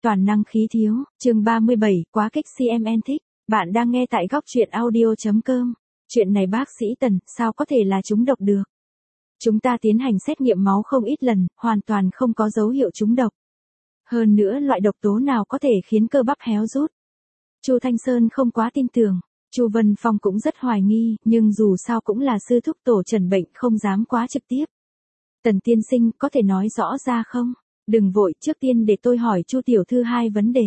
Toàn năng khí thiếu, chương 37, quá kích CMN thích. Bạn đang nghe tại góc truyện audio.com. Chuyện này bác sĩ Tần, sao có thể là trúng độc được? Chúng ta tiến hành xét nghiệm máu không ít lần, hoàn toàn không có dấu hiệu trúng độc. Hơn nữa loại độc tố nào có thể khiến cơ bắp héo rút? Chu Thanh Sơn không quá tin tưởng, Chu Vân Phong cũng rất hoài nghi, nhưng dù sao cũng là sư thúc tổ trần bệnh không dám quá trực tiếp. Tần tiên sinh có thể nói rõ ra không? Đừng vội, trước tiên để tôi hỏi Chu tiểu thư hai vấn đề.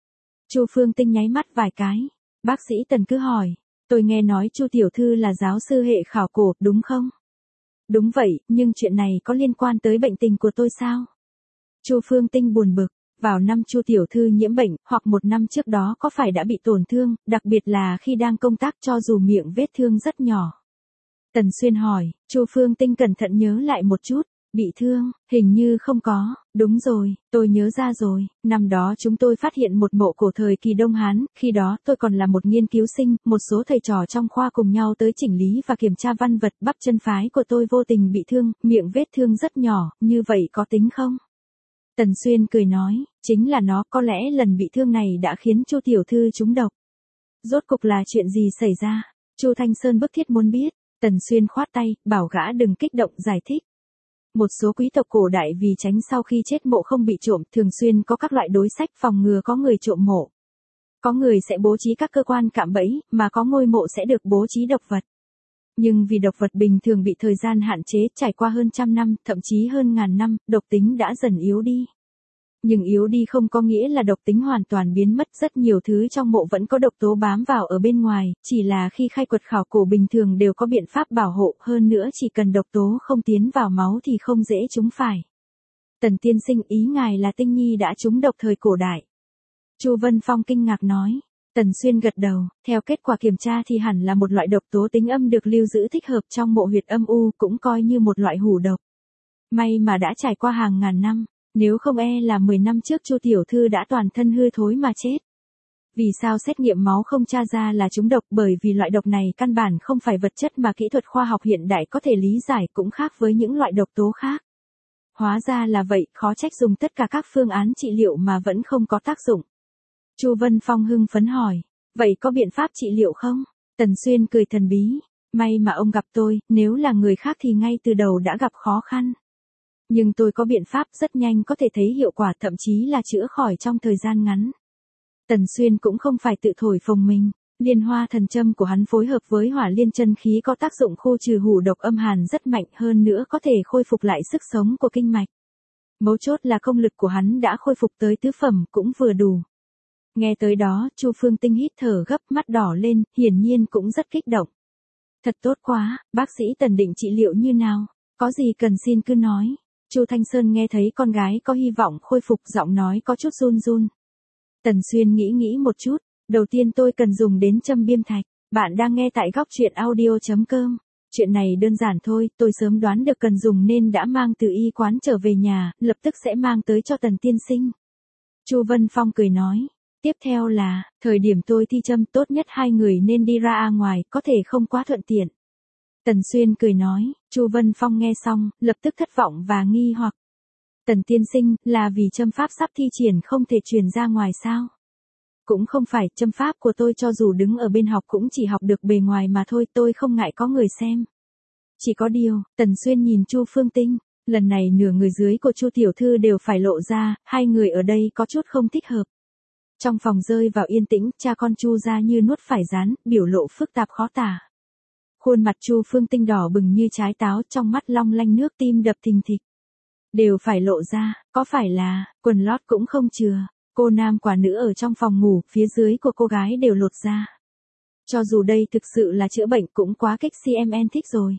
Chu Phương Tinh nháy mắt vài cái. Bác sĩ Tần cứ hỏi, tôi nghe nói Chu tiểu thư là giáo sư hệ khảo cổ, đúng không? Đúng vậy, nhưng chuyện này có liên quan tới bệnh tình của tôi sao? Chu Phương Tinh buồn bực, vào năm Chu tiểu thư nhiễm bệnh, hoặc một năm trước đó có phải đã bị tổn thương, đặc biệt là khi đang công tác cho dù miệng vết thương rất nhỏ. Tần Xuyên hỏi, Chu Phương Tinh cẩn thận nhớ lại một chút. Bị thương, hình như không có, đúng rồi, tôi nhớ ra rồi, năm đó chúng tôi phát hiện một mộ cổ thời kỳ Đông Hán, khi đó tôi còn là một nghiên cứu sinh, một số thầy trò trong khoa cùng nhau tới chỉnh lý và kiểm tra văn vật, bắp chân phái của tôi vô tình bị thương, miệng vết thương rất nhỏ, như vậy có tính không? Tần Xuyên cười nói, chính là nó, có lẽ lần bị thương này đã khiến Chu tiểu thư trúng độc. Rốt cục là chuyện gì xảy ra? Chu Thanh Sơn bức thiết muốn biết. Tần Xuyên khoát tay, bảo gã đừng kích động, giải thích. Một số quý tộc cổ đại vì tránh sau khi chết mộ không bị trộm, thường xuyên có các loại đối sách phòng ngừa có người trộm mộ. Có người sẽ bố trí các cơ quan cạm bẫy, mà có ngôi mộ sẽ được bố trí độc vật. Nhưng vì độc vật bình thường bị thời gian hạn chế, trải qua hơn trăm năm, thậm chí hơn ngàn năm, độc tính đã dần yếu đi. Nhưng yếu đi không có nghĩa là độc tính hoàn toàn biến mất, rất nhiều thứ trong mộ vẫn có độc tố bám vào ở bên ngoài, chỉ là khi khai quật khảo cổ bình thường đều có biện pháp bảo hộ, hơn nữa chỉ cần độc tố không tiến vào máu thì không dễ trúng phải. Tần tiên sinh, ý ngài là Tinh Nhi đã trúng độc thời cổ đại. Chu Vân Phong kinh ngạc nói. Tần Xuyên gật đầu, theo kết quả kiểm tra thì hẳn là một loại độc tố tính âm được lưu giữ thích hợp trong mộ huyệt âm u, cũng coi như một loại hủ độc. May mà đã trải qua hàng ngàn năm. Nếu không là 10 năm trước Chu tiểu thư đã toàn thân hư thối mà chết. Vì sao xét nghiệm máu không tra ra là trúng độc? Bởi vì loại độc này căn bản không phải vật chất mà kỹ thuật khoa học hiện đại có thể lý giải, cũng khác với những loại độc tố khác. Hóa ra là vậy, khó trách dùng tất cả các phương án trị liệu mà vẫn không có tác dụng. Chu Vân Phong hưng phấn hỏi, vậy có biện pháp trị liệu không? Tần Xuyên cười thần bí, may mà ông gặp tôi, nếu là người khác thì ngay từ đầu đã gặp khó khăn. Nhưng tôi có biện pháp rất nhanh có thể thấy hiệu quả, thậm chí là chữa khỏi trong thời gian ngắn. Tần Xuyên cũng không phải tự thổi phồng mình, liên hoa thần châm của hắn phối hợp với hỏa liên chân khí có tác dụng khô trừ hủ độc âm hàn rất mạnh, hơn nữa có thể khôi phục lại sức sống của kinh mạch. Mấu chốt là công lực của hắn đã khôi phục tới tứ phẩm cũng vừa đủ. Nghe tới đó, Chu Phương Tinh hít thở gấp, mắt đỏ lên, hiển nhiên cũng rất kích động. Thật tốt quá, bác sĩ Tần định trị liệu như nào? Có gì cần xin cứ nói. Chu Thanh Sơn nghe thấy con gái có hy vọng khôi phục, giọng nói có chút run run. Tần Xuyên nghĩ một chút, đầu tiên tôi cần dùng đến châm biêm thạch. Bạn đang nghe tại góc truyện audio.com. Chuyện này đơn giản thôi, tôi sớm đoán được cần dùng nên đã mang từ y quán trở về nhà, lập tức sẽ mang tới cho Tần tiên sinh. Chu Vân Phong cười nói, tiếp theo là, thời điểm tôi thi châm tốt nhất hai người nên đi ra ngoài, có thể không quá thuận tiện. Tần Xuyên cười nói, Chu Vân Phong nghe xong, lập tức thất vọng và nghi hoặc. Tần tiên sinh, là vì châm pháp sắp thi triển không thể truyền ra ngoài sao? Cũng không phải, châm pháp của tôi cho dù đứng ở bên học cũng chỉ học được bề ngoài mà thôi, tôi không ngại có người xem. Chỉ có điều, Tần Xuyên nhìn Chu Phương Tinh, lần này nửa người dưới của Chu tiểu thư đều phải lộ ra, hai người ở đây có chút không thích hợp. Trong phòng rơi vào yên tĩnh, cha con Chu ra như nuốt phải rán, biểu lộ phức tạp khó tả. Khuôn mặt Chu Phương Tinh đỏ bừng như trái táo, trong mắt long lanh nước, tim đập thình thịch. Đều phải lộ ra, có phải là, quần lót cũng không chừa, cô nam quả nữ ở trong phòng ngủ, phía dưới của cô gái đều lột ra. Cho dù đây thực sự là chữa bệnh cũng quá kích CMN thích rồi.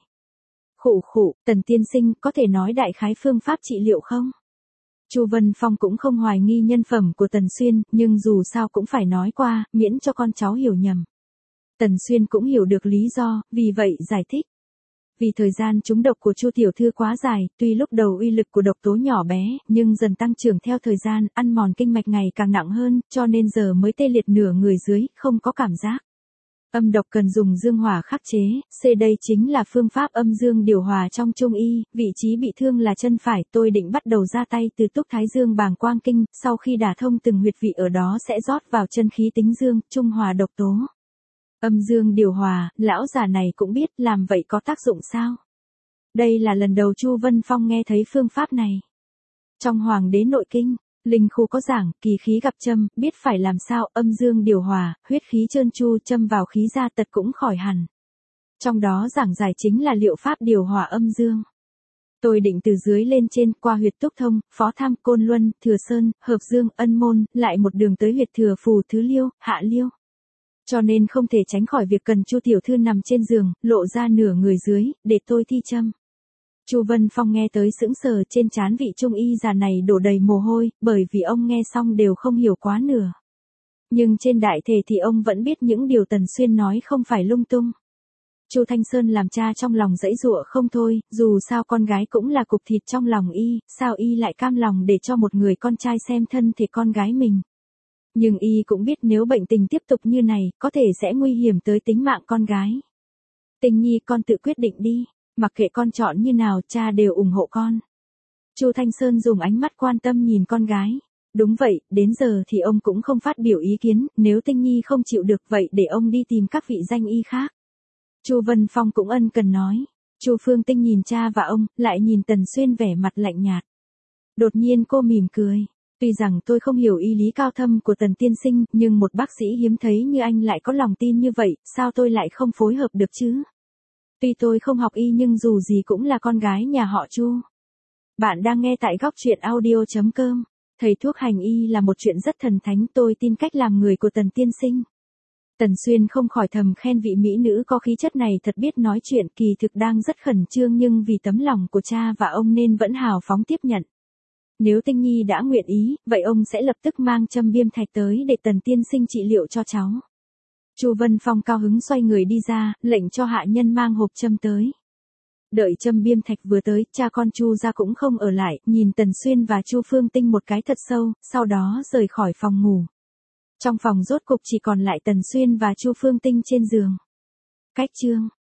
Khụ, Tần tiên sinh có thể nói đại khái phương pháp trị liệu không? Chu Vân Phong cũng không hoài nghi nhân phẩm của Tần Xuyên, nhưng dù sao cũng phải nói qua, miễn cho con cháu hiểu nhầm. Tần Xuyên cũng hiểu được lý do, vì vậy giải thích. Vì thời gian trúng độc của Chu tiểu thư quá dài, tuy lúc đầu uy lực của độc tố nhỏ bé, nhưng dần tăng trưởng theo thời gian, ăn mòn kinh mạch ngày càng nặng hơn, cho nên giờ mới tê liệt nửa người dưới, không có cảm giác. Âm độc cần dùng dương hỏa khắc chế, C đây chính là phương pháp âm dương điều hòa trong Trung y, vị trí bị thương là chân phải, tôi định bắt đầu ra tay từ túc thái dương bàng quang kinh, sau khi đả thông từng huyệt vị ở đó sẽ rót vào chân khí tính dương, trung hòa độc tố. Âm dương điều hòa, lão già này cũng biết, làm vậy có tác dụng sao? Đây là lần đầu Chu Vân Phong nghe thấy phương pháp này. Trong Hoàng đế nội kinh, Linh Khu có giảng, kỳ khí gặp châm, biết phải làm sao, âm dương điều hòa, huyết khí trơn tru, châm vào khí ra tật cũng khỏi hẳn. Trong đó giảng giải chính là liệu pháp điều hòa âm dương. Tôi định từ dưới lên trên, qua huyệt túc thông, phó tham, côn luân, thừa sơn, hợp dương, ân môn, lại một đường tới huyệt thừa phù, thứ liêu, hạ liêu. Cho nên không thể tránh khỏi việc cần Chu tiểu thư nằm trên giường, lộ ra nửa người dưới, để tôi thi châm. Chu Vân Phong nghe tới sững sờ, trên trán vị trung y già này đổ đầy mồ hôi, bởi vì ông nghe xong đều không hiểu quá nửa. Nhưng trên đại thể thì ông vẫn biết những điều Tần Xuyên nói không phải lung tung. Chu Thanh Sơn làm cha trong lòng dãy dụa không thôi, dù sao con gái cũng là cục thịt trong lòng y, sao y lại cam lòng để cho một người con trai xem thân thể con gái mình. Nhưng y cũng biết nếu bệnh tình tiếp tục như này, có thể sẽ nguy hiểm tới tính mạng con gái. Tình nhi con tự quyết định đi, mặc kệ con chọn như nào, cha đều ủng hộ con. Chu Thanh Sơn dùng ánh mắt quan tâm nhìn con gái. Đúng vậy, đến giờ thì ông cũng không phát biểu ý kiến, nếu Tinh Nhi không chịu được vậy để ông đi tìm các vị danh y khác. Chu Vân Phong cũng ân cần nói. Chu Phương Tinh nhìn cha và ông, lại nhìn Tần Xuyên vẻ mặt lạnh nhạt. Đột nhiên cô mỉm cười. Tuy rằng tôi không hiểu y lý cao thâm của Tần tiên sinh, nhưng một bác sĩ hiếm thấy như anh lại có lòng tin như vậy, sao tôi lại không phối hợp được chứ? Tuy tôi không học y nhưng dù gì cũng là con gái nhà họ Chu. Bạn đang nghe tại góc truyện audio.com. Thầy thuốc hành y là một chuyện rất thần thánh, tôi tin cách làm người của Tần tiên sinh. Tần Xuyên không khỏi thầm khen vị mỹ nữ có khí chất này thật biết nói chuyện, kỳ thực đang rất khẩn trương nhưng vì tấm lòng của cha và ông nên vẫn hào phóng tiếp nhận. Nếu Tinh Nhi đã nguyện ý, vậy ông sẽ lập tức mang châm biêm thạch tới để Tần tiên sinh trị liệu cho cháu. Chu Vân Phong cao hứng xoay người đi ra, lệnh cho hạ nhân mang hộp châm tới. Đợi châm biêm thạch vừa tới, cha con Chu ra cũng không ở lại, nhìn Tần Xuyên và Chu Phương Tinh một cái thật sâu, sau đó rời khỏi phòng ngủ. Trong phòng rốt cục chỉ còn lại Tần Xuyên và Chu Phương Tinh trên giường. Cách chương